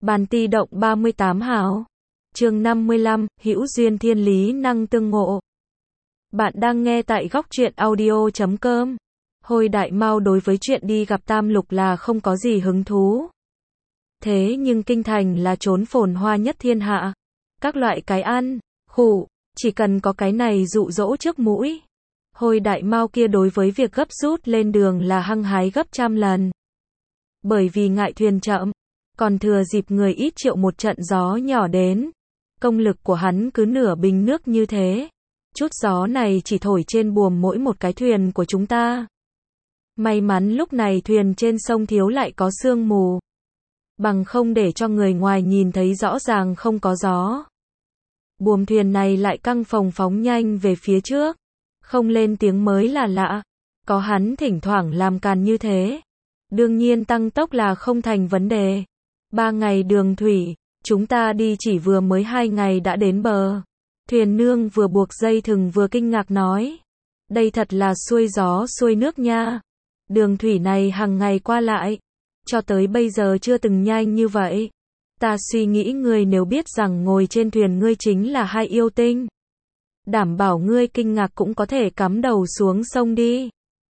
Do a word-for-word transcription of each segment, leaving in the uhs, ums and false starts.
Bàn ti động ba mươi tám hào. Chương năm mươi lăm, hữu duyên thiên lý năng tương ngộ. Bạn đang nghe tại góc truyện audio chấm com. Hồi Đại Mao đối với chuyện đi gặp Tam Lục là không có gì hứng thú. Thế nhưng kinh thành là chốn phồn hoa nhất thiên hạ. Các loại cái ăn, khủ, chỉ cần có cái này dụ dỗ trước mũi. Hồi Đại Mao kia đối với việc gấp rút lên đường là hăng hái gấp trăm lần. Bởi vì ngại thuyền chậm, còn thừa dịp người ít triệu một trận gió nhỏ đến. Công lực của hắn cứ nửa bình nước như thế. Chút gió này chỉ thổi trên buồm mỗi một cái thuyền của chúng ta. May mắn lúc này thuyền trên sông thiếu lại có sương mù. Bằng không để cho người ngoài nhìn thấy rõ ràng không có gió. Buồm thuyền này lại căng phồng phóng nhanh về phía trước. Không lên tiếng mới là lạ. Có hắn thỉnh thoảng làm càn như thế. Đương nhiên tăng tốc là không thành vấn đề. Ba ngày đường thủy, chúng ta đi chỉ vừa mới hai ngày đã đến bờ. Thuyền nương vừa buộc dây thừng vừa kinh ngạc nói. Đây thật là xuôi gió xuôi nước nha. Đường thủy này hàng ngày qua lại. Cho tới bây giờ chưa từng nhanh như vậy. Ta suy nghĩ ngươi nếu biết rằng ngồi trên thuyền ngươi chính là hai yêu tinh. Đảm bảo ngươi kinh ngạc cũng có thể cắm đầu xuống sông đi.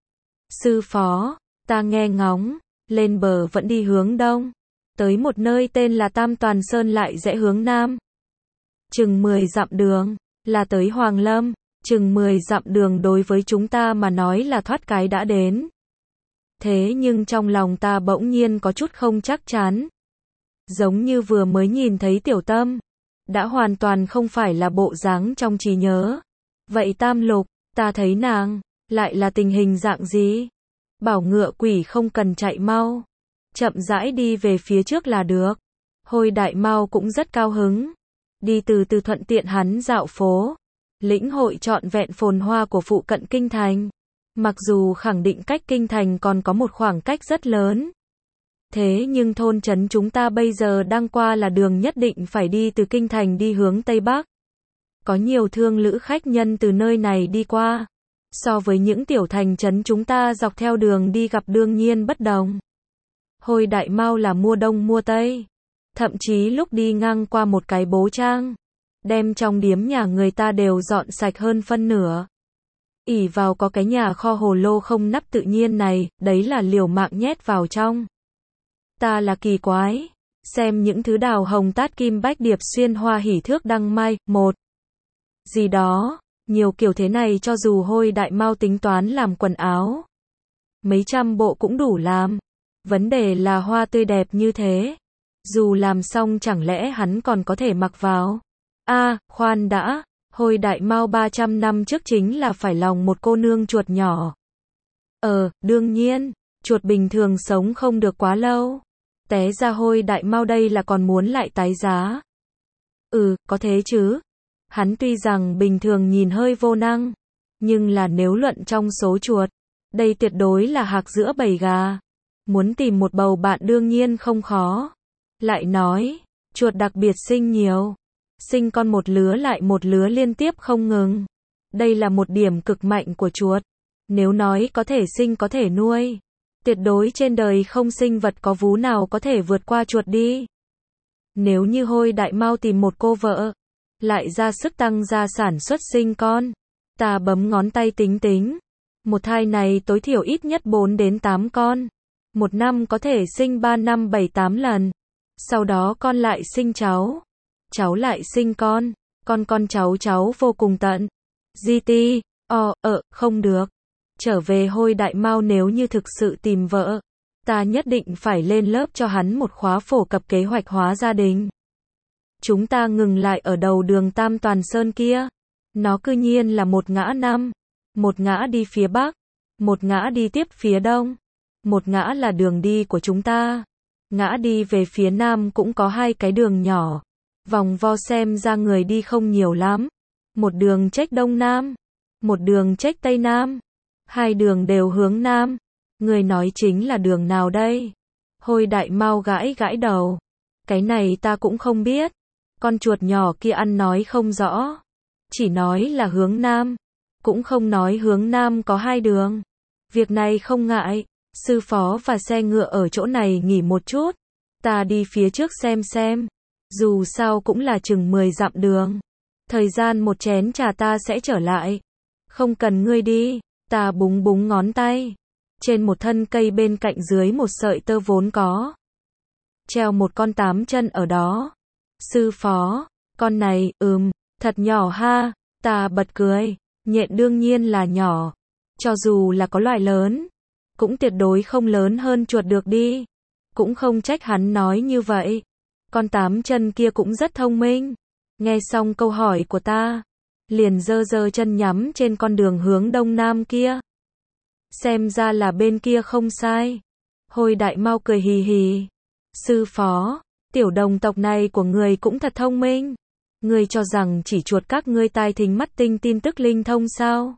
Sư phó, ta nghe ngóng, lên bờ vẫn đi hướng đông. Tới một nơi tên là Tam Toàn Sơn lại rẽ hướng nam. Chừng mười dặm đường, là tới Hoàng Lâm. Chừng mười dặm đường đối với chúng ta mà nói là thoát cái đã đến. Thế nhưng trong lòng ta bỗng nhiên có chút không chắc chắn. Giống như vừa mới nhìn thấy Tiểu Tâm. Đã hoàn toàn không phải là bộ dáng trong trí nhớ. Vậy Tam Lục, ta thấy nàng, lại là tình hình dạng gì? Bảo ngựa quỷ không cần chạy mau. Chậm rãi đi về phía trước là được. Hồi Đại Mao cũng rất cao hứng. Đi từ từ thuận tiện hắn dạo phố. Lĩnh hội trọn vẹn phồn hoa của phụ cận kinh thành. Mặc dù khẳng định cách kinh thành còn có một khoảng cách rất lớn. Thế nhưng thôn trấn chúng ta bây giờ đang qua là đường nhất định phải đi từ kinh thành đi hướng Tây Bắc. Có nhiều thương lữ khách nhân từ nơi này đi qua. So với những tiểu thành trấn chúng ta dọc theo đường đi gặp đương nhiên bất đồng. Hồi Đại Mao là mua đông mua tây. Thậm chí lúc đi ngang qua một cái bố trang. Đem trong điếm nhà người ta đều dọn sạch hơn phân nửa. ỷ vào có cái nhà kho hồ lô không nắp tự nhiên này, đấy là liều mạng nhét vào trong. Ta là kỳ quái. Xem những thứ đào hồng tát kim bách điệp xuyên hoa hỉ thước đăng mai, một. Gì đó, nhiều kiểu thế này cho dù Hồi Đại Mao tính toán làm quần áo. Mấy trăm bộ cũng đủ làm. Vấn đề là hoa tươi đẹp như thế. Dù làm xong chẳng lẽ hắn còn có thể mặc vào. A, à, khoan đã. Hồi Đại Mao ba trăm năm trước chính là phải lòng một cô nương chuột nhỏ. Ờ, đương nhiên. Chuột bình thường sống không được quá lâu. Té ra Hồi Đại Mao đây là còn muốn lại tái giá. Ừ, có thế chứ. Hắn tuy rằng bình thường nhìn hơi vô năng. Nhưng là nếu luận trong số chuột. Đây tuyệt đối là hạc giữa bầy gà. Muốn tìm một bầu bạn đương nhiên không khó. Lại nói, chuột đặc biệt sinh nhiều. Sinh con một lứa lại một lứa liên tiếp không ngừng. Đây là một điểm cực mạnh của chuột. Nếu nói có thể sinh có thể nuôi. Tuyệt đối trên đời không sinh vật có vú nào có thể vượt qua chuột đi. Nếu như Hồi Đại Mao tìm một cô vợ. Lại ra sức tăng gia sản xuất sinh con. Ta bấm ngón tay tính tính. Một thai này tối thiểu ít nhất bốn đến tám con. Một năm có thể sinh ba năm bảy tám lần. Sau đó con lại sinh cháu. Cháu lại sinh con. Con con cháu cháu vô cùng tận. giê tê, o, ờ, không được. Trở về Hồi Đại Mao nếu như thực sự tìm vợ. Ta nhất định phải lên lớp cho hắn một khóa phổ cập kế hoạch hóa gia đình. Chúng ta ngừng lại ở đầu đường Tam Toàn Sơn kia. Nó cư nhiên là một ngã năm. Một ngã đi phía Bắc. Một ngã đi tiếp phía Đông. Một ngã là đường đi của chúng ta. Ngã đi về phía Nam cũng có hai cái đường nhỏ. Vòng vo xem ra người đi không nhiều lắm. Một đường chếch Đông Nam. Một đường chếch Tây Nam. Hai đường đều hướng Nam. Người nói chính là đường nào đây? Hồi Đại Mao gãi gãi đầu. Cái này ta cũng không biết. Con chuột nhỏ kia ăn nói không rõ. Chỉ nói là hướng Nam. Cũng không nói hướng Nam có hai đường. Việc này không ngại. Sư phó và xe ngựa ở chỗ này nghỉ một chút. Ta đi phía trước xem xem. Dù sao cũng là chừng mười dặm đường. Thời gian một chén trà ta sẽ trở lại. Không cần ngươi đi. Ta búng búng ngón tay. Trên một thân cây bên cạnh dưới một sợi tơ vốn có treo một con tám chân ở đó. Sư phó, con này, ừm, thật nhỏ ha. Ta bật cười. Nhện đương nhiên là nhỏ. Cho dù là có loài lớn, cũng tuyệt đối không lớn hơn chuột được đi. Cũng không trách hắn nói như vậy. Con tám chân kia cũng rất thông minh. Nghe xong câu hỏi của ta, liền giơ giơ chân nhắm trên con đường hướng đông nam kia. Xem ra là bên kia không sai. Hồi Đại Mao cười hì hì. Sư phó, tiểu đồng tộc này của người cũng thật thông minh. Ngươi cho rằng chỉ chuột các ngươi tai thính mắt tinh tin tức linh thông sao?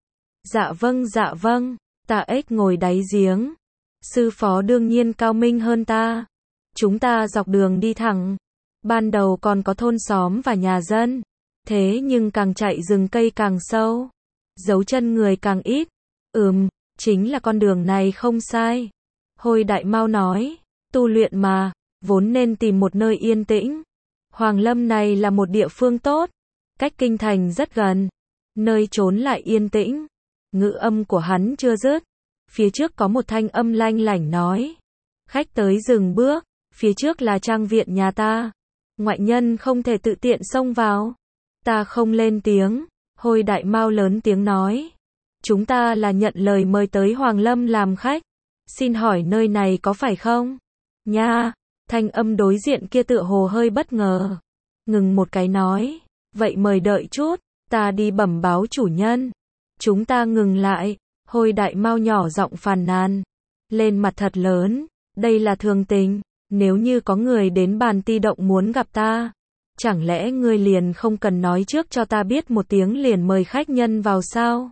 Dạ vâng dạ vâng, ta ếch ngồi đáy giếng. Sư phó đương nhiên cao minh hơn ta. Chúng ta dọc đường đi thẳng. Ban đầu còn có thôn xóm và nhà dân. Thế nhưng càng chạy rừng cây càng sâu. Dấu chân người càng ít. Ừm, chính là con đường này không sai. Hồi Đại Mao nói, tu luyện mà, vốn nên tìm một nơi yên tĩnh. Hoàng Lâm này là một địa phương tốt. Cách kinh thành rất gần. Nơi trốn lại yên tĩnh. Ngữ âm của hắn chưa dứt. Phía trước có một thanh âm lanh lảnh nói. Khách tới dừng bước. Phía trước là trang viện nhà ta. Ngoại nhân không thể tự tiện xông vào. Ta không lên tiếng. Hồi Đại Mao lớn tiếng nói. Chúng ta là nhận lời mời tới Hoàng Lâm làm khách. Xin hỏi nơi này có phải không? Nha, thanh âm đối diện kia tựa hồ hơi bất ngờ. Ngừng một cái nói. Vậy mời đợi chút, ta đi bẩm báo chủ nhân. Chúng ta ngừng lại. Hồi Đại Mao nhỏ giọng phàn nàn. Lên mặt thật lớn. Đây là thường tình. Nếu như có người đến bàn ti động muốn gặp ta, chẳng lẽ ngươi liền không cần nói trước cho ta biết một tiếng liền mời khách nhân vào sao?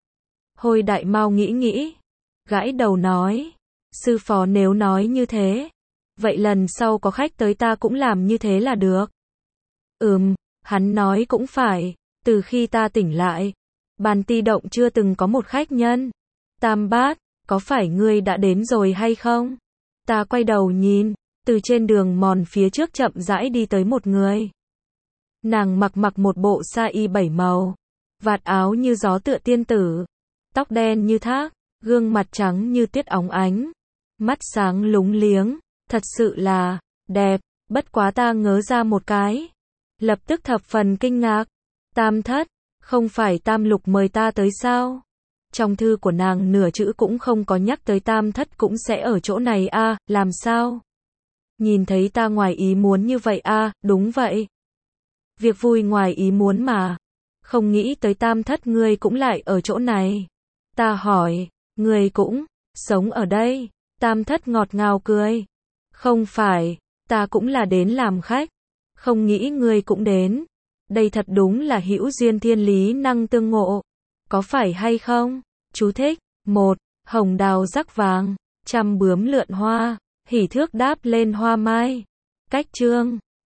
Hồi Đại Mao nghĩ nghĩ, gãi đầu nói, sư phó nếu nói như thế, vậy lần sau có khách tới ta cũng làm như thế là được. Ừm, hắn nói cũng phải, từ khi ta tỉnh lại, bàn ti động chưa từng có một khách nhân. Tam Bát, có phải ngươi đã đến rồi hay không? Ta quay đầu nhìn. Từ trên đường mòn phía trước chậm rãi đi tới một người. Nàng mặc mặc một bộ sa y bảy màu, vạt áo như gió tựa tiên tử, tóc đen như thác, gương mặt trắng như tuyết óng ánh, mắt sáng lúng liếng, thật sự là đẹp, bất quá ta ngớ ra một cái, lập tức thập phần kinh ngạc. Tam thất, không phải Tam Lục mời ta tới sao? Trong thư của nàng nửa chữ cũng không có nhắc tới Tam thất cũng sẽ ở chỗ này a, à, làm sao? Nhìn thấy ta ngoài ý muốn như vậy a, à, đúng vậy. Việc vui ngoài ý muốn mà. Không nghĩ tới Tam thất ngươi cũng lại ở chỗ này. Ta hỏi, ngươi cũng sống ở đây? Tam thất ngọt ngào cười. Không phải, ta cũng là đến làm khách. Không nghĩ ngươi cũng đến. Đây thật đúng là hữu duyên thiên lý năng tương ngộ. Có phải hay không? Chú thích. Một. Hồng đào rắc vàng. Trăm bướm lượn hoa. Hỉ thước đáp lên hoa mai. Cách chương